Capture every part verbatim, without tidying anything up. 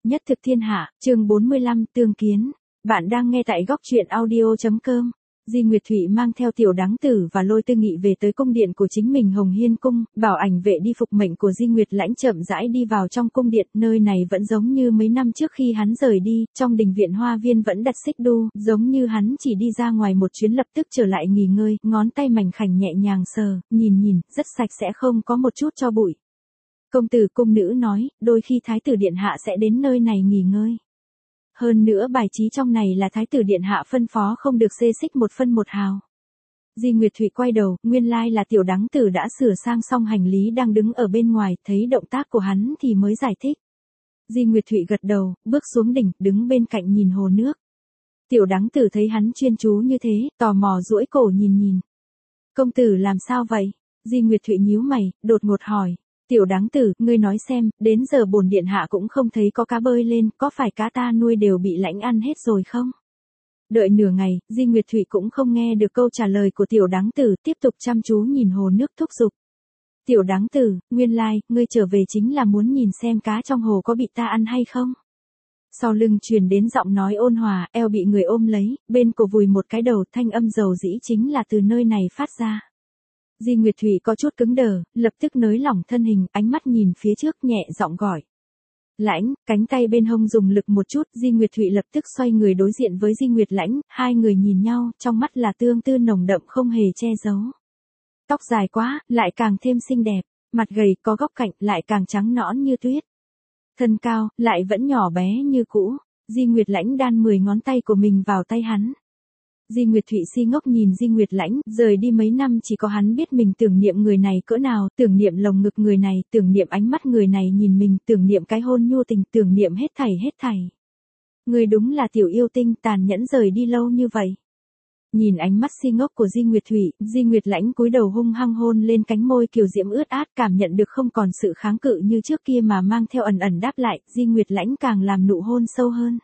nhất thực thiên hạ, chương bốn mươi lăm, tương kiến. Bạn đang nghe tại góc truyện audio.com. Di Nguyệt Thụy mang theo Tiểu Đắng Tử và Lôi Tư Nghị về tới cung điện của chính mình Hồng Hiên Cung, bảo ảnh vệ đi phục mệnh của Di Nguyệt Lãnh chậm rãi đi vào trong cung điện, nơi này vẫn giống như mấy năm trước khi hắn rời đi, trong đình viện hoa viên vẫn đặt xích đu, giống như hắn chỉ đi ra ngoài một chuyến lập tức trở lại nghỉ ngơi, ngón tay mảnh khảnh nhẹ nhàng sờ, nhìn nhìn, rất sạch sẽ không có một chút tro bụi. Công tử cung nữ nói, đôi khi Thái tử Điện Hạ sẽ đến nơi này nghỉ ngơi. Hơn nữa bài trí trong này là Thái tử Điện Hạ phân phó không được xê xích một phân một hào. Di Nguyệt Thụy quay đầu, nguyên lai là Tiểu Đắng Tử đã sửa sang xong hành lý đang đứng ở bên ngoài, thấy động tác của hắn thì mới giải thích. Di Nguyệt Thụy gật đầu, bước xuống đỉnh, đứng bên cạnh nhìn hồ nước. Tiểu Đắng Tử thấy hắn chuyên chú như thế, tò mò duỗi cổ nhìn nhìn. Công tử làm sao vậy? Di Nguyệt Thụy nhíu mày, đột ngột hỏi. Tiểu Đắng Tử, ngươi nói xem, đến giờ bổn điện hạ cũng không thấy có cá bơi lên, có phải cá ta nuôi đều bị Lãnh ăn hết rồi không? Đợi nửa ngày, Di Nguyệt Thụy cũng không nghe được câu trả lời của Tiểu Đắng Tử, tiếp tục chăm chú nhìn hồ nước thúc giục. Tiểu Đắng Tử, nguyên lai, like, ngươi trở về chính là muốn nhìn xem cá trong hồ có bị ta ăn hay không? Sau lưng truyền đến giọng nói ôn hòa, eo bị người ôm lấy, bên cổ vùi một cái đầu, thanh âm dầu dĩ chính là từ nơi này phát ra. Di Nguyệt Thụy có chút cứng đờ, lập tức nới lỏng thân hình, ánh mắt nhìn phía trước nhẹ giọng gọi. Lãnh, cánh tay bên hông dùng lực một chút, Di Nguyệt Thụy lập tức xoay người đối diện với Di Nguyệt Lãnh, hai người nhìn nhau, trong mắt là tương tư nồng đậm không hề che giấu. Tóc dài quá, lại càng thêm xinh đẹp, mặt gầy có góc cạnh, lại càng trắng nõn như tuyết. Thân cao, lại vẫn nhỏ bé như cũ, Di Nguyệt Lãnh đan mười ngón tay của mình vào tay hắn. Di Nguyệt Thụy si ngốc nhìn Di Nguyệt Lãnh, rời đi mấy năm chỉ có hắn biết mình tưởng niệm người này cỡ nào, tưởng niệm lồng ngực người này, tưởng niệm ánh mắt người này nhìn mình, tưởng niệm cái hôn nhu tình, tưởng niệm hết thảy hết thảy. Người đúng là tiểu yêu tinh tàn nhẫn rời đi lâu như vậy. Nhìn ánh mắt si ngốc của Di Nguyệt Thụy, Di Nguyệt Lãnh cúi đầu hung hăng hôn lên cánh môi kiều diễm ướt át, cảm nhận được không còn sự kháng cự như trước kia mà mang theo ẩn ẩn đáp lại, Di Nguyệt Lãnh càng làm nụ hôn sâu hơn.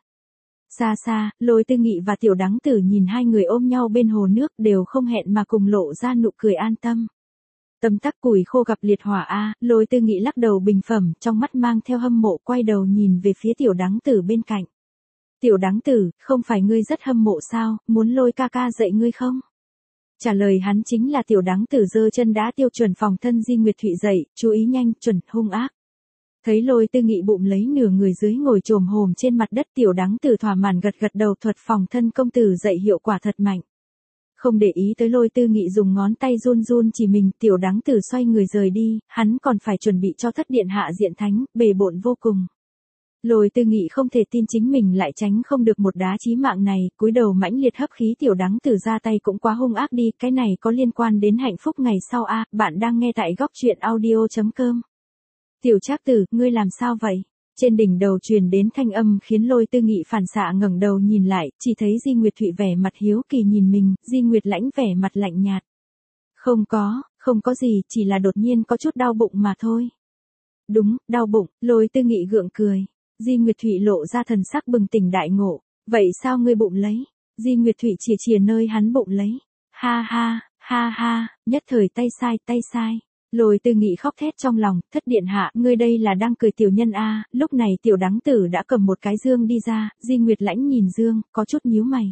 Xa xa, Lôi Tư Nghị và Tiểu Đắng Tử nhìn hai người ôm nhau bên hồ nước đều không hẹn mà cùng lộ ra nụ cười an tâm. Tâm tắc củi khô gặp liệt hỏa a, Lôi Tư Nghị lắc đầu bình phẩm, trong mắt mang theo hâm mộ quay đầu nhìn về phía Tiểu Đắng Tử bên cạnh. Tiểu Đắng Tử, không phải ngươi rất hâm mộ sao, muốn Lôi ca ca dạy ngươi không? Trả lời hắn chính là Tiểu Đắng Tử giơ chân đá tiêu chuẩn phòng thân Di Nguyệt Thụy dậy, chú ý nhanh, chuẩn, hung ác. Thấy Lôi Tư Nghị bụng lấy nửa người dưới ngồi chồm hổm trên mặt đất, Tiểu Đắng Tử thỏa mãn gật gật đầu, thuật phòng thân công tử dạy hiệu quả thật mạnh. Không để ý tới Lôi Tư Nghị dùng ngón tay run run chỉ mình, Tiểu Đắng Tử xoay người rời đi, hắn còn phải chuẩn bị cho thất điện hạ diện thánh, bề bộn vô cùng. Lôi Tư Nghị không thể tin chính mình lại tránh không được một đá chí mạng này, cúi đầu mãnh liệt hấp khí. Tiểu Đắng Tử ra tay cũng quá hung ác đi, cái này có liên quan đến hạnh phúc ngày sau a, bạn đang nghe tại góc truyện audio.com. Tiểu Trác Tử, ngươi làm sao vậy? Trên đỉnh đầu truyền đến thanh âm khiến Lôi Tư Nghị phản xạ ngẩng đầu nhìn lại, chỉ thấy Di Nguyệt Thụy vẻ mặt hiếu kỳ nhìn mình, Di Nguyệt Lãnh vẻ mặt lạnh nhạt. Không có, không có gì, chỉ là đột nhiên có chút đau bụng mà thôi. Đúng, đau bụng, Lôi Tư Nghị gượng cười. Di Nguyệt Thụy lộ ra thần sắc bừng tỉnh đại ngộ, vậy sao ngươi bụng lấy? Di Nguyệt Thụy chìa chìa nơi hắn bụng lấy. Ha ha, ha ha, nhất thời tay sai, tay sai. Lôi Tư Nghị khóc thét trong lòng, thất điện hạ, ngươi đây là đang cười tiểu nhân a. Lúc này Tiểu Đắng Tử đã cầm một cái dương đi ra, Di Nguyệt Lãnh nhìn dương, có chút nhíu mày.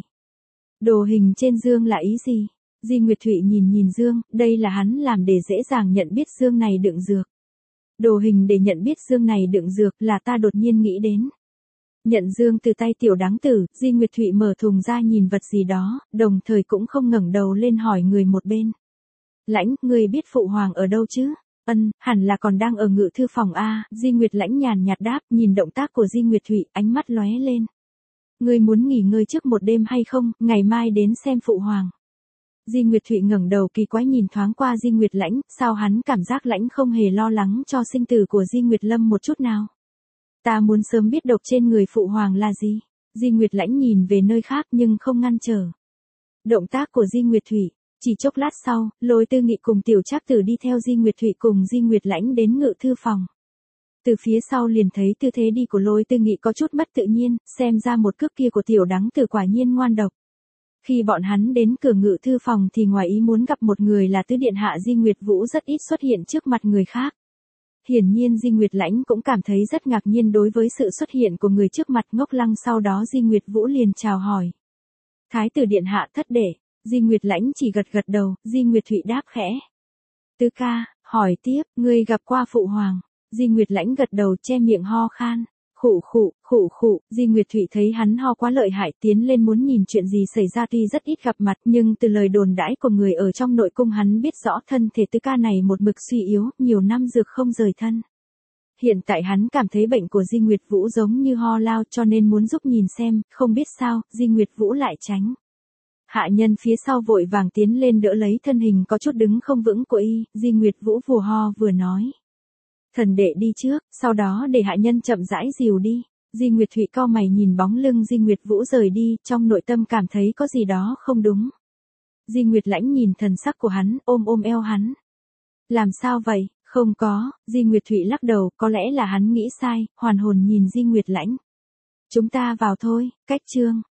Đồ hình trên dương là ý gì? Di Nguyệt Thụy nhìn nhìn dương, đây là hắn làm để dễ dàng nhận biết dương này đựng dược. Đồ hình để nhận biết dương này đựng dược là ta đột nhiên nghĩ đến. Nhận dương từ tay Tiểu Đắng Tử, Di Nguyệt Thụy mở thùng ra nhìn vật gì đó, đồng thời cũng không ngẩng đầu lên hỏi người một bên. Lãnh, ngươi biết phụ hoàng ở đâu chứ? Ân, hẳn là còn đang ở ngự thư phòng a. Di Nguyệt Lãnh nhàn nhạt đáp, nhìn động tác của Di Nguyệt Thụy, ánh mắt lóe lên. Ngươi muốn nghỉ ngơi trước một đêm hay không, ngày mai đến xem phụ hoàng. Di Nguyệt Thụy ngẩng đầu kỳ quái nhìn thoáng qua Di Nguyệt Lãnh, sao hắn cảm giác Lãnh không hề lo lắng cho sinh tử của Di Nguyệt Lâm một chút nào. Ta muốn sớm biết độc trên người phụ hoàng là gì. Di Nguyệt Lãnh nhìn về nơi khác nhưng không ngăn trở động tác của Di Nguyệt Thụy. Chỉ chốc lát sau, Lôi Tư Nghị cùng Tiểu Trác Tử đi theo Di Nguyệt Thụy cùng Di Nguyệt Lãnh đến ngự thư phòng. Từ phía sau liền thấy tư thế đi của Lôi Tư Nghị có chút mất tự nhiên, xem ra một cước kia của Tiểu Đắng Tử quả nhiên ngoan độc. Khi bọn hắn đến cửa ngự thư phòng thì ngoài ý muốn gặp một người là tứ điện hạ Di Nguyệt Vũ rất ít xuất hiện trước mặt người khác. Hiển nhiên Di Nguyệt Lãnh cũng cảm thấy rất ngạc nhiên đối với sự xuất hiện của người trước mặt Ngốc Lăng, sau đó Di Nguyệt Vũ liền chào hỏi. Thái tử điện hạ thất đệ. Di Nguyệt Lãnh chỉ gật gật đầu, Di Nguyệt Thụy đáp khẽ. Tứ ca, hỏi tiếp, ngươi gặp qua phụ hoàng. Di Nguyệt Lãnh gật đầu che miệng ho khan. Khụ khụ, khụ khụ, Di Nguyệt Thụy thấy hắn ho quá lợi hại tiến lên muốn nhìn chuyện gì xảy ra, tuy rất ít gặp mặt nhưng từ lời đồn đãi của người ở trong nội cung hắn biết rõ thân thể tứ ca này một mực suy yếu, nhiều năm dược không rời thân. Hiện tại hắn cảm thấy bệnh của Di Nguyệt Vũ giống như ho lao cho nên muốn giúp nhìn xem, không biết sao, Di Nguyệt Vũ lại tránh. Hạ nhân phía sau vội vàng tiến lên đỡ lấy thân hình có chút đứng không vững của y, Di Nguyệt Vũ vừa ho vừa nói. Thần đệ đi trước, sau đó để hạ nhân chậm rãi dìu đi. Di Nguyệt Thụy cau mày nhìn bóng lưng Di Nguyệt Vũ rời đi, trong nội tâm cảm thấy có gì đó không đúng. Di Nguyệt Lãnh nhìn thần sắc của hắn, ôm ôm eo hắn. Làm sao vậy? Không có, Di Nguyệt Thụy lắc đầu, có lẽ là hắn nghĩ sai, hoàn hồn nhìn Di Nguyệt Lãnh. Chúng ta vào thôi, cách chương.